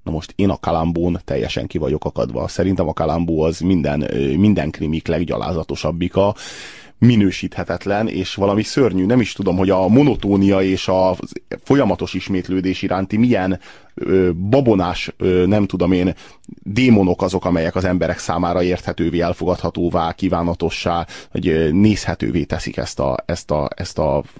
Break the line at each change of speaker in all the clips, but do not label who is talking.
Na most én a Columbo-n teljesen ki vagyok akadva. Szerintem a Columbo az minden krimik leggyalázatosabbika, minősíthetetlen, és valami szörnyű. Nem is tudom, hogy a monotónia és a folyamatos ismétlődés iránti milyen babonás, nem tudom én, démonok azok, amelyek az emberek számára érthetővé, elfogadhatóvá, kívánatossá, hogy nézhetővé teszik ezt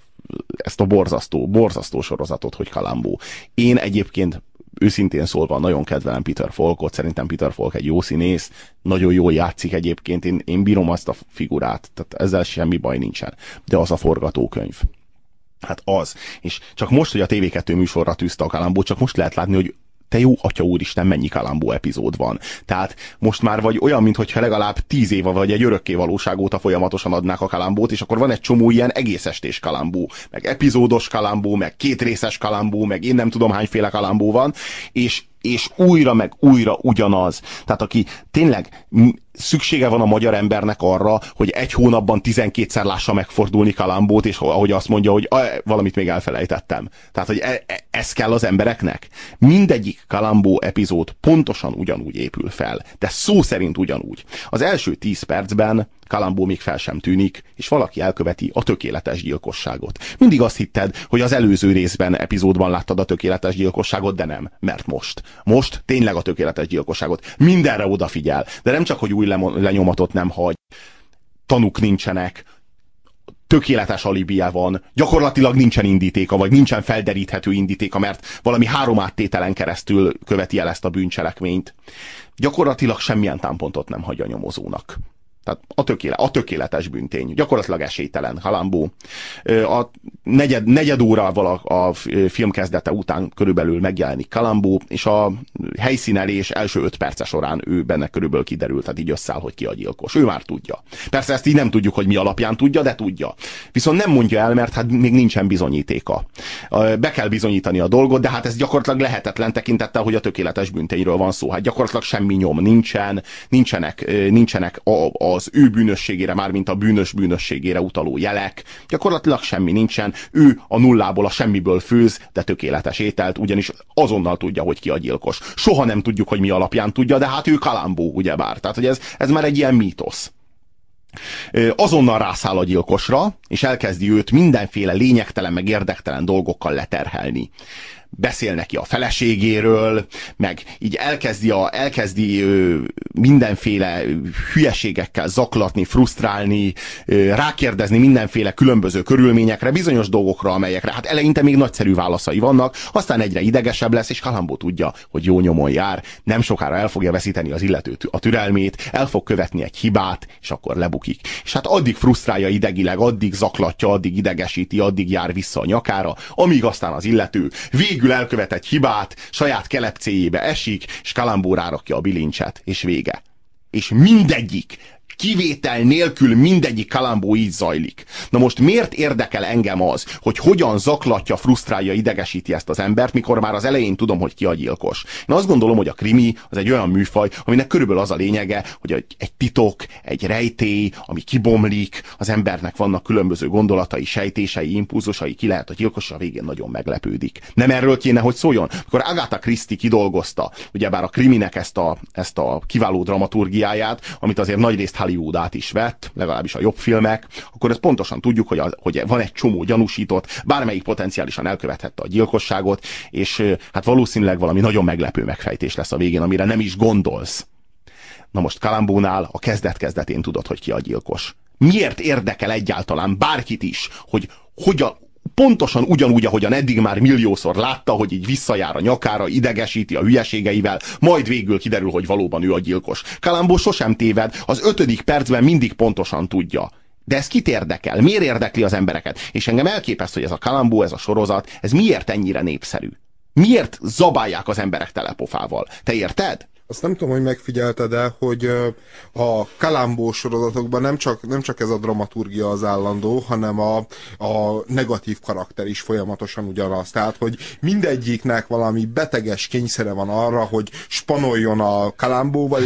a borzasztó sorozatot, hogy Columbo. Én egyébként őszintén szólva nagyon kedvelem Peter Falkot, szerintem Peter Falk egy jó színész, nagyon jól játszik egyébként, én bírom azt a figurát, tehát ezzel semmi baj nincsen. De az a forgatókönyv. Hát az. És csak most, hogy a TV2 műsorra tűzte a Columbo, csak most lehet látni, hogy te jó atya úristen, mennyi Columbo epizód van. Tehát most már vagy olyan, mintha legalább 10 éve vagy egy örökké valóság óta folyamatosan adnák a Columbo-t, és akkor van egy csomó ilyen egész estés Columbo, meg epizódos Columbo, meg kétrészes Columbo, meg én nem tudom hányféle Columbo van, és újra meg újra ugyanaz. Tehát aki tényleg szüksége van a magyar embernek arra, hogy egy hónapban 12-szer lássa megfordulni Columbo-t, és ahogy azt mondja, hogy valamit még elfelejtettem. Tehát, hogy ez kell az embereknek. Mindegyik Columbo epizód pontosan ugyanúgy épül fel, de szó szerint ugyanúgy. Az első 10 percben Columbo még fel sem tűnik, és valaki elköveti a tökéletes gyilkosságot. Mindig azt hitted, hogy az előző részben, epizódban láttad a tökéletes gyilkosságot, de nem, mert most tényleg a tökéletes gyilkosságot. Mindenre odafigyel, de nem csak, hogy új lenyomatot nem hagy, tanúk nincsenek, tökéletes alibije van, gyakorlatilag nincsen indítéka, vagy nincsen felderíthető indítéka, mert valami 3 áttételen keresztül követi el ezt a bűncselekményt. Gyakorlatilag semmilyen támpontot nem hagy a nyomozónak. Tehát a tökéletes bűntény. Gyakorlatilag esélytelen. Columbo. A negyed órával a film kezdete után körülbelül megjelenik Columbo, és a helyszínelés első 5 perce során ő benne körülbelül kiderült, tehát így összeáll, hogy ki a gyilkos. Ő már tudja. Persze ezt így nem tudjuk, hogy mi alapján tudja, de tudja. Viszont nem mondja el, mert hát még nincsen bizonyítéka. Be kell bizonyítani a dolgot, de hát ez gyakorlatilag lehetetlen tekintettel, hogy a tökéletes bűntényről van szó. Hát gyakorlatilag semmi nyom nincsenek az ő bűnösségére, mármint a bűnös bűnösségére utaló jelek. Gyakorlatilag semmi nincsen. Ő a nullából, a semmiből főz, de tökéletes ételt, ugyanis azonnal tudja, hogy ki a gyilkos. Soha nem tudjuk, hogy mi alapján tudja, de hát ő Columbo, ugyebár. Tehát, hogy ez már egy ilyen mítosz. Azonnal rászáll a gyilkosra, és elkezdi őt mindenféle lényegtelen, meg érdektelen dolgokkal leterhelni. Beszél neki a feleségéről, meg így elkezdi mindenféle hülyeségekkel zaklatni, frusztrálni, rákérdezni mindenféle különböző körülményekre, bizonyos dolgokra, amelyekre hát eleinte még nagyszerű válaszai vannak, aztán egyre idegesebb lesz, és Columbo tudja, hogy jó nyomon jár, nem sokára el fogja veszíteni az illető a türelmét, el fog követni egy hibát, és akkor lebukik. És hát addig frusztrálja idegileg, addig zaklatja, addig idegesíti, addig jár vissza a nyakára, amíg aztán az illető végül elkövet egy hibát, saját kelepcéjébe esik, és Columbo rárakja a bilincset, és vége. És mindegyik, kivétel nélkül mindegyik Columbo így zajlik. Na most miért érdekel engem az, hogy hogyan zaklatja, frusztrálja, idegesíti ezt az embert, mikor már az elején tudom, hogy ki a gyilkos? Én azt gondolom, hogy a krimi az egy olyan műfaj, aminek körülbelül az a lényege, hogy egy titok, egy rejtély, ami kibomlik, az embernek vannak különböző gondolatai, sejtései, impulzusai, ki lehet a gyilkos, és a végén nagyon meglepődik. Nem erről kéne, hogy szóljon? Mikor Agatha Christie kidolgozta, ugyebár a kriminek ezt a kiváló dramaturgiáját, amit azért nagyrészt Hollywood át is vett, legalábbis a jobb filmek, akkor ezt pontosan tudjuk, hogy van egy csomó gyanúsított, bármelyik potenciálisan elkövethette a gyilkosságot, és hát valószínűleg valami nagyon meglepő megfejtés lesz a végén, amire nem is gondolsz. Na most Columbónál a kezdet-kezdetén tudod, hogy ki a gyilkos. Miért érdekel egyáltalán bárkit is, hogy hogyan, pontosan ugyanúgy, ahogyan eddig már milliószor látta, hogy így visszajár a nyakára, idegesíti a hülyeségeivel, majd végül kiderül, hogy valóban ő a gyilkos. Columbo sosem téved, az 5. percben mindig pontosan tudja. De ez kit érdekel? Miért érdekli az embereket? És engem elképeszt, hogy ez a Columbo, ez a sorozat, ez miért ennyire népszerű? Miért zabálják az emberek telepofával? Te érted?
Azt nem tudom, hogy megfigyelted el, hogy a Columbo sorozatokban nem csak ez a dramaturgia az állandó, hanem a negatív karakter is folyamatosan ugyanaz. Tehát, hogy mindegyiknek valami beteges kényszere van arra, hogy spanoljon a Columbóval,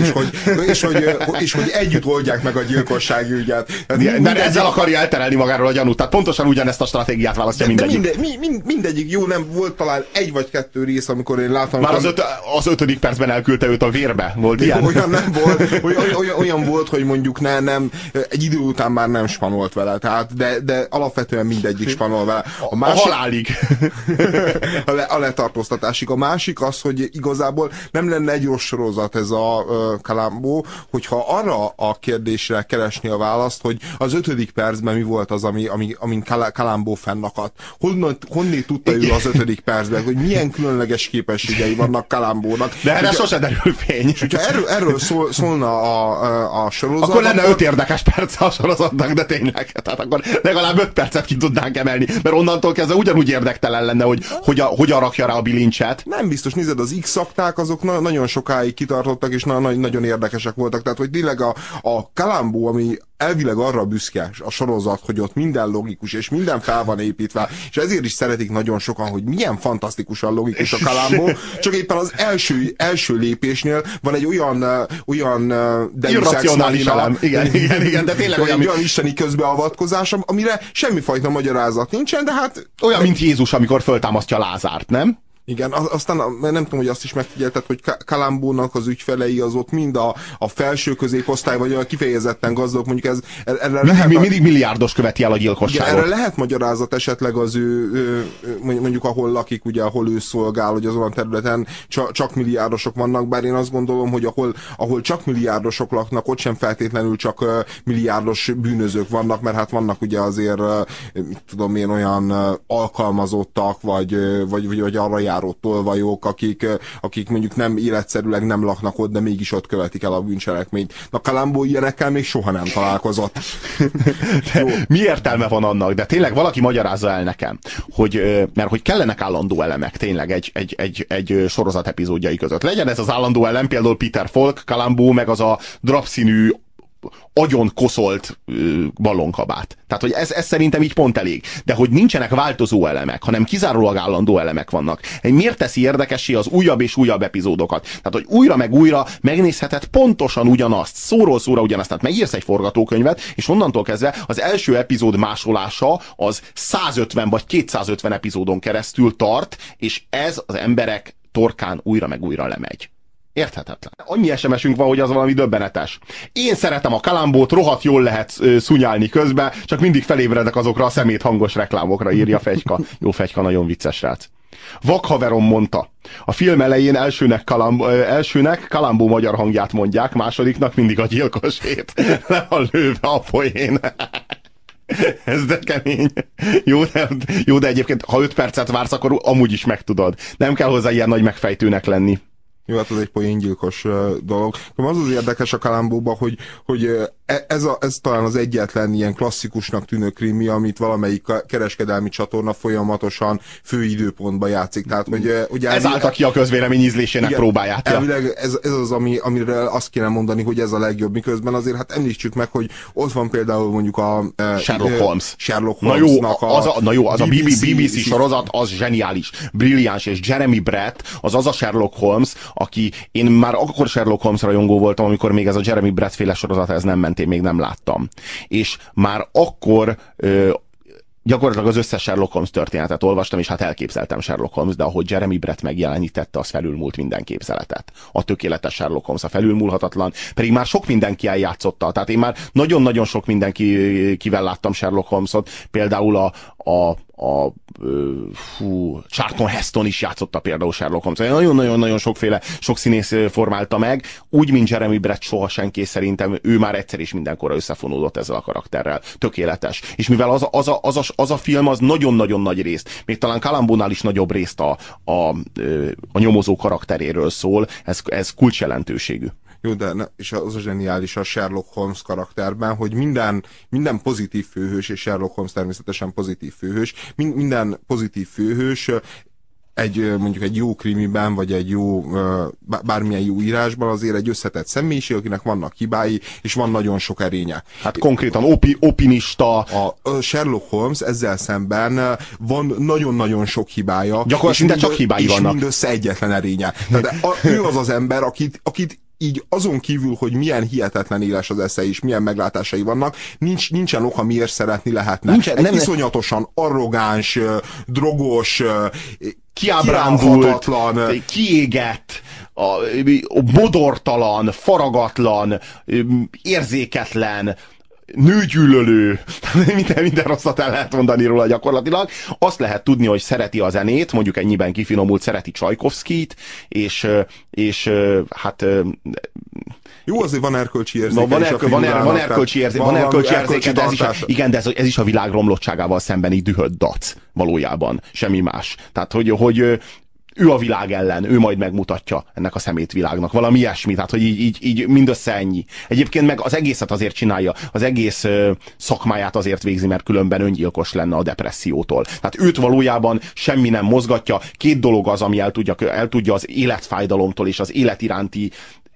és hogy együtt oldják meg a gyilkossági ügyet.
Mert ezzel akarja elterelni magáról a gyanút. Tehát pontosan ugyanezt a stratégiát választja mindegyik.
Mindegyik jó, nem volt talán egy vagy kettő rész, amikor én láttam...
Már az 5. percben elküldte őt a vérbe. Volt ilyen?
Olyan nem volt, olyan volt, hogy mondjuk nem, egy idő után már nem spanolt vele, tehát, de alapvetően mindegyik spanol vele.
A halálig.
A letartóztatásig. A másik az, hogy igazából nem lenne egy rossz sorozat ez a Columbo, hogyha arra a kérdésre keresni a választ, hogy az 5. percben mi volt az, amin Columbo fennakadt. Honnét tudta ő az 5. percben, hogy milyen különleges képességei vannak Columbónak.
De erre sose derül fény.
És hogyha erről szólna a sorozat...
Akkor lenne 5 érdekes perc a sorozatnak, de tényleg. Tehát akkor legalább 5 percet ki tudnánk emelni, mert onnantól kezdve ugyanúgy érdektelen lenne, hogy hogyan rakja rá a bilincset.
Nem biztos, nézed, az X-akták azok nagyon sokáig kitartottak, és nagyon érdekesek voltak. Tehát, hogy tényleg a Columbo, ami elvileg arra büszke a sorozat, hogy ott minden logikus, és minden fel van építve, és ezért is szeretik nagyon sokan, hogy milyen fantasztikusan logikus a Columbo, csak éppen az első lépésnél van egy olyan
irracionális elem. Igen, de tényleg
olyan isteni közbeavatkozás, amire semmifajta magyarázat nincsen, de hát...
Olyan, mint Jézus, amikor föltámasztja Lázárt, nem?
Igen, aztán nem tudom, hogy azt is megfigyelted, hogy Columbo-nak az ügyfelei az ott mind a felső középosztály, vagy a kifejezetten gazdagok, mondjuk
mindig milliárdos követi el a gyilkosságot.
Igen, erre lehet magyarázat esetleg az ő mondjuk ahol lakik, ugye ahol ő szolgál, hogy azon a területen csak milliárdosok vannak, bár én azt gondolom, hogy ahol csak milliárdosok laknak, ott sem feltétlenül csak milliárdos bűnözők vannak, mert hát vannak ugye azért, tudom én, olyan alkalmazottak, vagy arra járó tolvajok, akik mondjuk nem életszerűleg nem laknak ott, de mégis ott követik el a bűncselekményt. Na, Columbo ilyenekkel még soha nem találkozott.
Mi értelme van annak? De tényleg valaki magyarázza el nekem, mert hogy kellenek állandó elemek tényleg egy sorozat epizódjai között. Legyen ez az állandó elem, például Peter Falk, Columbo, meg az a drapszínű agyon koszolt ballonkabát. Tehát, hogy ez szerintem így pont elég. De hogy nincsenek változó elemek, hanem kizárólag állandó elemek vannak. Miért teszi érdekessé az újabb és újabb epizódokat? Tehát, hogy újra meg újra megnézheted pontosan ugyanazt, szóról szóra ugyanazt. Tehát megírsz egy forgatókönyvet, és onnantól kezdve az első epizód másolása az 150 vagy 250 epizódon keresztül tart, és ez az emberek torkán újra meg újra lemegy. Érthetetlen. Annyi SMS-ünk van, hogy az valami döbbenetes. Én szeretem a Columbót, rohadt jól lehet szunyálni közben, csak mindig felébredek azokra a szemét hangos reklámokra, írja Fegyka. Jó, Fegyka, nagyon vicces srác. Vakhaverom mondta. A film elején elsőnek Columbo magyar hangját mondják, másodiknak mindig a gyilkosét. Le a lőve a poén. Ez de kemény. Jó, de egyébként, ha 5 percet vársz, akkor amúgy is megtudod. Nem kell hozzá ilyen nagy megfejtőnek lenni.
Jó, hát az egy poéngyilkos dolog. Az érdekes a Columbóban, hogy ez talán az egyetlen ilyen klasszikusnak tűnő krimi, amit valamelyik kereskedelmi csatorna folyamatosan főidőpontban játszik. Tehát, hogy ugye
ez állta ki a közvélemény ízlésének próbáját.
Elvileg ez az, amire azt kéne mondani, hogy ez a legjobb, miközben azért hát említsük meg, hogy ott van például mondjuk a
Sherlock Holmes.
Na jó,
az a BBC sorozat, az zseniális, brilliáns, és Jeremy Brett, az a Sherlock Holmes, aki, én már akkor Sherlock Holmes rajongó voltam, amikor még ez a Jeremy Brett féle sorozat, ez nem ment, én még nem láttam. És már akkor gyakorlatilag az összes Sherlock Holmes történetet olvastam, és hát elképzeltem Sherlock Holmes, de ahogy Jeremy Brett megjelenítette, az felülmúlt minden képzeletet. A tökéletes Sherlock Holmes, a felülmúlhatatlan, pedig már sok mindenki eljátszotta. Tehát én már nagyon-nagyon sok mindenkivel láttam Sherlock Holmesot, például Charlton Heston is játszotta például Sherlock Holmes. Nagyon-nagyon sok színész formálta meg, úgy, mint Jeremy Brett soha senki, szerintem ő már egyszer is mindenkorra összefonódott ezzel a karakterrel. Tökéletes. És mivel az a film az nagyon-nagyon nagy részt, még talán Columbónál is nagyobb részt a nyomozó karakteréről szól, ez kulcsjelentőségű.
Jó, és az a zseniális a Sherlock Holmes karakterben, hogy minden pozitív főhős, és Sherlock Holmes természetesen pozitív főhős, minden pozitív főhős mondjuk egy jó krimiben, vagy egy jó, bármilyen jó írásban azért egy összetett személyiség, akinek vannak hibái, és van nagyon sok erénye.
Hát konkrétan opinista.
A Sherlock Holmes ezzel szemben van nagyon-nagyon sok hibája.
Gyakorlatilag csak hibái vannak.
És mindössze egyetlen erénye. Tehát ő az az ember, akit így azon kívül, hogy milyen hihetetlen éles az esze és milyen meglátásai vannak, nincsen oka, miért szeretni lehetne. Egy iszonyatosan arrogáns, drogos,
kiábrándult, kiégett, bodortalan, faragatlan, érzéketlen, nőgyűlölő, minden rosszat el lehet mondani róla gyakorlatilag. Azt lehet tudni, hogy szereti a zenét, mondjuk ennyiben kifinomult, szereti Csajkovszkit, és hát...
Jó, azért van erkölcsi érzéke.
Van erkölcsi érzéke, de igen, de ez is a világ romlottságával szembeni dühött dac valójában, semmi más. Tehát, hogy ő a világ ellen, ő majd megmutatja ennek a szemétvilágnak. Valami ilyesmi, tehát hogy így mindössze ennyi. Egyébként meg az egészet azért csinálja, az egész szakmáját azért végzi, mert különben öngyilkos lenne a depressziótól. Tehát őt valójában semmi nem mozgatja. Két dolog az, ami el tudja az életfájdalomtól és az élet iránti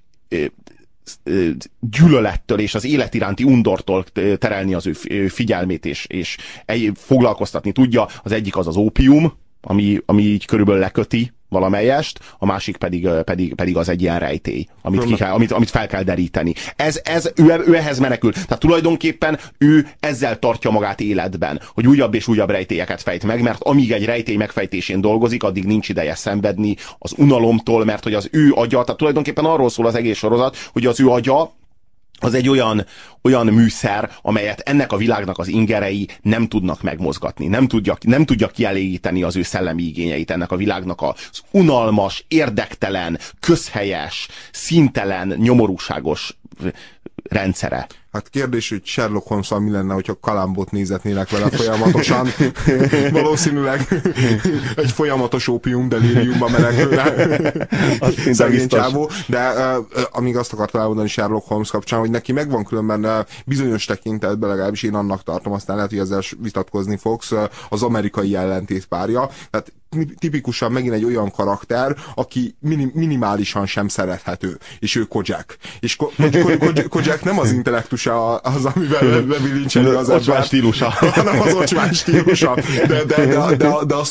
gyűlölettől és az élet iránti undortól terelni az ő figyelmét, és foglalkoztatni tudja. Az egyik az ópium, ami így körülbelül leköti valamelyest, a másik pedig az egy ilyen rejtély, amit fel kell deríteni. Ő ehhez menekül. Tehát tulajdonképpen ő ezzel tartja magát életben, hogy újabb és újabb rejtélyeket fejt meg, mert amíg egy rejtély megfejtésén dolgozik, addig nincs ideje szenvedni az unalomtól, mert hogy az ő agya, tehát tulajdonképpen arról szól az egész sorozat, hogy az ő agya az egy olyan műszer, amelyet ennek a világnak az ingerei nem tudnak megmozgatni. Nem tudja kielégíteni az ő szellemi igényeit ennek a világnak az unalmas, érdektelen, közhelyes, színtelen, nyomorúságos rendszere.
Hát kérdés, hogy Sherlock Holmes-al mi lenne, hogyha Kalambot nézetnének vele folyamatosan. Valószínűleg egy folyamatos ópium delíriumba menekülne. Szegény csávó. De amíg azt akartam elmondani Sherlock Holmes kapcsán, hogy neki megvan különben bizonyos tekintetben, legalábbis én annak tartom, aztán lehet, hogy ezzel vitatkozni fogsz, az amerikai ellentétpárja. Tehát tipikusan megint egy olyan karakter, aki minimálisan sem szerethető. És ő Kojak. És Kojak nem az intellektusa az, amivel bevilincseli az
ocsmány stílusa.
Hanem az ocsmány stílusa. De azt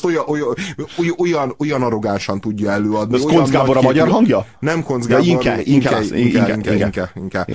olyan arrogánsan tudja előadni.
Ez Koncz Gábor a magyar hangja?
Nem Koncz Gábor.
Inke.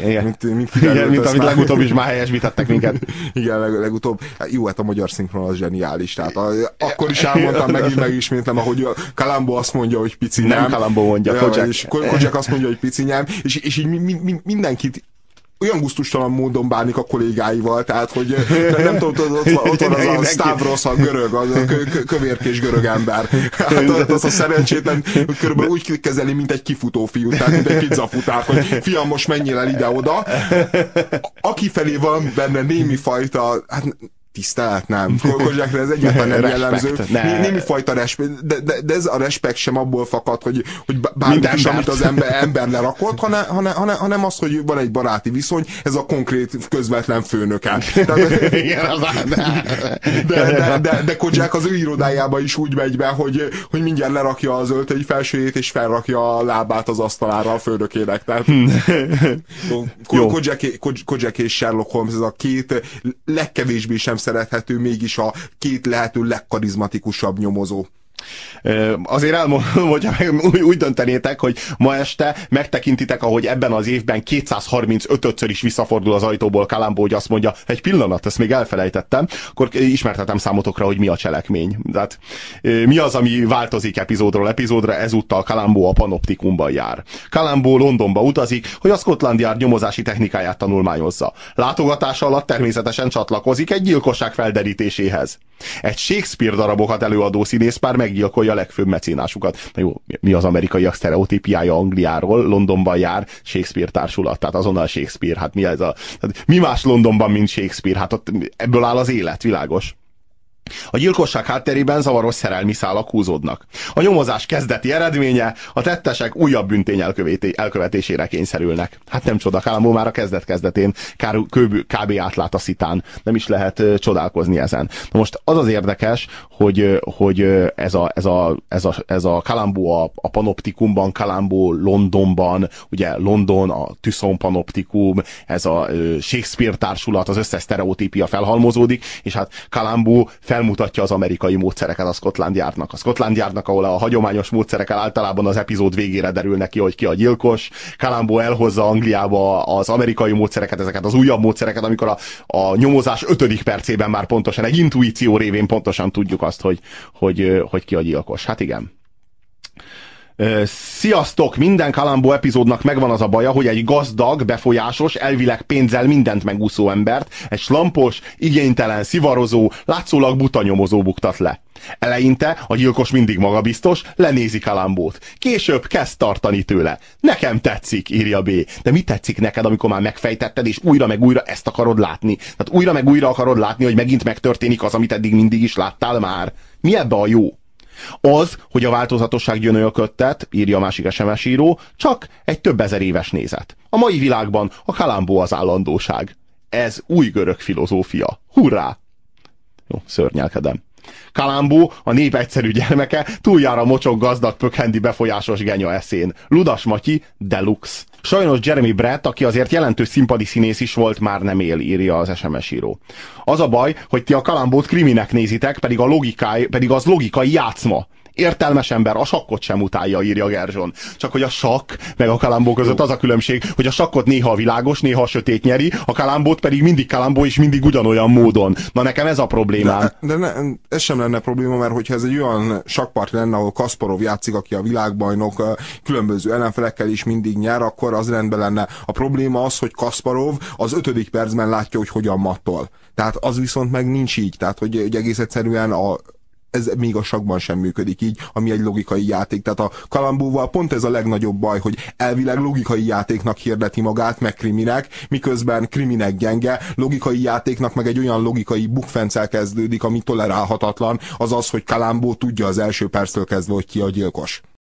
Mint amit legutóbb is már helyesbítettek minket.
Igen, legutóbb. Jó, hát a magyar szinkron az zseniális. Tehát akkor is elmondtam, megismétlem, ahogy Columbo azt mondja, hogy pici nem.
Nem Columbo mondja, Kojak.
És Kojak azt mondja, hogy pici nem. És így mindenkit olyan gusztustalan módon bánik a kollégáival, tehát, hogy nem tudom, ott van az a Stavros, a görög, a kövérkés görög ember. Hát az a szerencsétlen körülbelül úgy kezeli, mint egy kifutó fiú, tehát mint egy pizzafutár, hogy fiam, most menjél el ide-oda. Aki felé van benne némi fajta, hát tisztelet, nem. Kojakra ez egyáltalán nem jellemző. Némi fajta respekt, de ez a respekt sem abból fakad, hogy bármi is, amit az ember lerakott, hanem az, hogy van egy baráti viszony, ez a konkrét közvetlen főnöke. De Kojak az ő irodájába is úgy megy be, hogy mindjárt lerakja az öltöny felsőjét, és felrakja a lábát az asztalára a főnökének. Tehát Kojak és Sherlock Holmes, ez a két legkevésbé sem szerethető, mégis a két lehető legkarizmatikusabb nyomozó.
Azért elmondom, hogyha úgy döntenétek, hogy ma este megtekintitek, ahogy ebben az évben 235-ször is visszafordul az ajtóból Columbo, hogy azt mondja, egy pillanat, ezt még elfelejtettem, akkor ismertetem számotokra, hogy mi a cselekmény. Tehát mi az, ami változik epizódról epizódra, ezúttal Columbo a panoptikumban jár. Columbo Londonba utazik, hogy a Scotland Yard nyomozási technikáját tanulmányozza. Látogatása alatt természetesen csatlakozik egy gyilkosság felderítéséhez. Egy Shakespeare darabokat előadó színészpár meggyilkolja a legfőbb mecénásukat. Na jó, mi az amerikaiak sztereotípiája Angliáról? Londonban jár Shakespeare társulat, tehát azonnal Shakespeare. Hát mi ez mi más Londonban, mint Shakespeare? Hát ott ebből áll az élet, világos. A gyilkosság hátterében zavaros szerelmi szálak húzódnak. A nyomozás kezdeti eredménye, a tettesek újabb bűntény elkövetésére kényszerülnek. Hát nem csoda, Columbo már a kezdet-kezdetén kb. Átlát a szitán. Nem is lehet csodálkozni ezen. Na most az az érdekes, hogy ez a Columbo a panoptikumban, Columbo Londonban, ugye London, a Tucson panoptikum, ez a Shakespeare társulat, az összes sztereotípia felhalmozódik, és hát Columbo felmutatja az amerikai módszereket a Scotland Yardnak. A Scotland Yardnak, ahol a hagyományos módszerekkel általában az epizód végére derülnek ki, hogy ki a gyilkos. Columbo elhozza Angliába az amerikai módszereket, ezeket az újabb módszereket, amikor a nyomozás 5. percében már pontosan, egy intuíció révén pontosan tudjuk azt, hogy ki a gyilkos. Hát igen. Sziasztok! Minden Columbo epizódnak megvan az a baja, hogy egy gazdag, befolyásos, elvileg pénzzel mindent megúszó embert egy slampos, igénytelen, szivarozó, látszólag buta nyomozó buktat le. Eleinte a gyilkos mindig magabiztos, lenézi Columbót. Később kezd tartani tőle. Nekem tetszik, írja B. De mi tetszik neked, amikor már megfejtetted, és újra meg újra ezt akarod látni? Tehát újra meg újra akarod látni, hogy megint megtörténik az, amit eddig mindig is láttál már? Mi ebbe a jó? Az, hogy a változatosság gyönyörködtet, írja a másik SMS író, csak egy több ezer éves nézet. A mai világban a Columbo az állandóság. Ez új görög filozófia. Hurrá! Jó, szörnyelkedem. Columbo, a nép egyszerű gyermeke, túljár a mocsok gazdag pökhendi befolyásos genya eszén. Ludas Matyi, deluxe. Sajnos Jeremy Brett, aki azért jelentős színpadi színész is volt, már nem él, írja az SMS író. Az a baj, hogy ti a Columbót kriminek nézitek, pedig az logikai játszma. Értelmes ember a sakkot sem utálja, írja Gerzson. Csak hogy a sakk meg a Columbo között az a különbség, hogy a sakkot néha a világos, néha a sötét nyeri, a Columbót pedig mindig Columbo és mindig ugyanolyan módon. Na nekem ez a problémám.
Ez sem lenne probléma, mert hogyha ez egy olyan sakkpart lenne, ahol Kasparov játszik, aki a világbajnok, különböző ellenfelekkel is mindig nyer, akkor az rendben lenne. A probléma az, hogy Kasparov az 5. percben látja, hogy hogyan mattol. Tehát az viszont meg nincs így. Tehát, hogy egész egyszerűen ez még a sakkban sem működik így, ami egy logikai játék. Tehát a Columbóval pont ez a legnagyobb baj, hogy elvileg logikai játéknak hirdeti magát, meg kriminek, miközben kriminek gyenge, logikai játéknak meg egy olyan logikai bukfencel kezdődik, ami tolerálhatatlan, az az, hogy Columbo tudja az első perctől kezdve, hogy ki a gyilkos.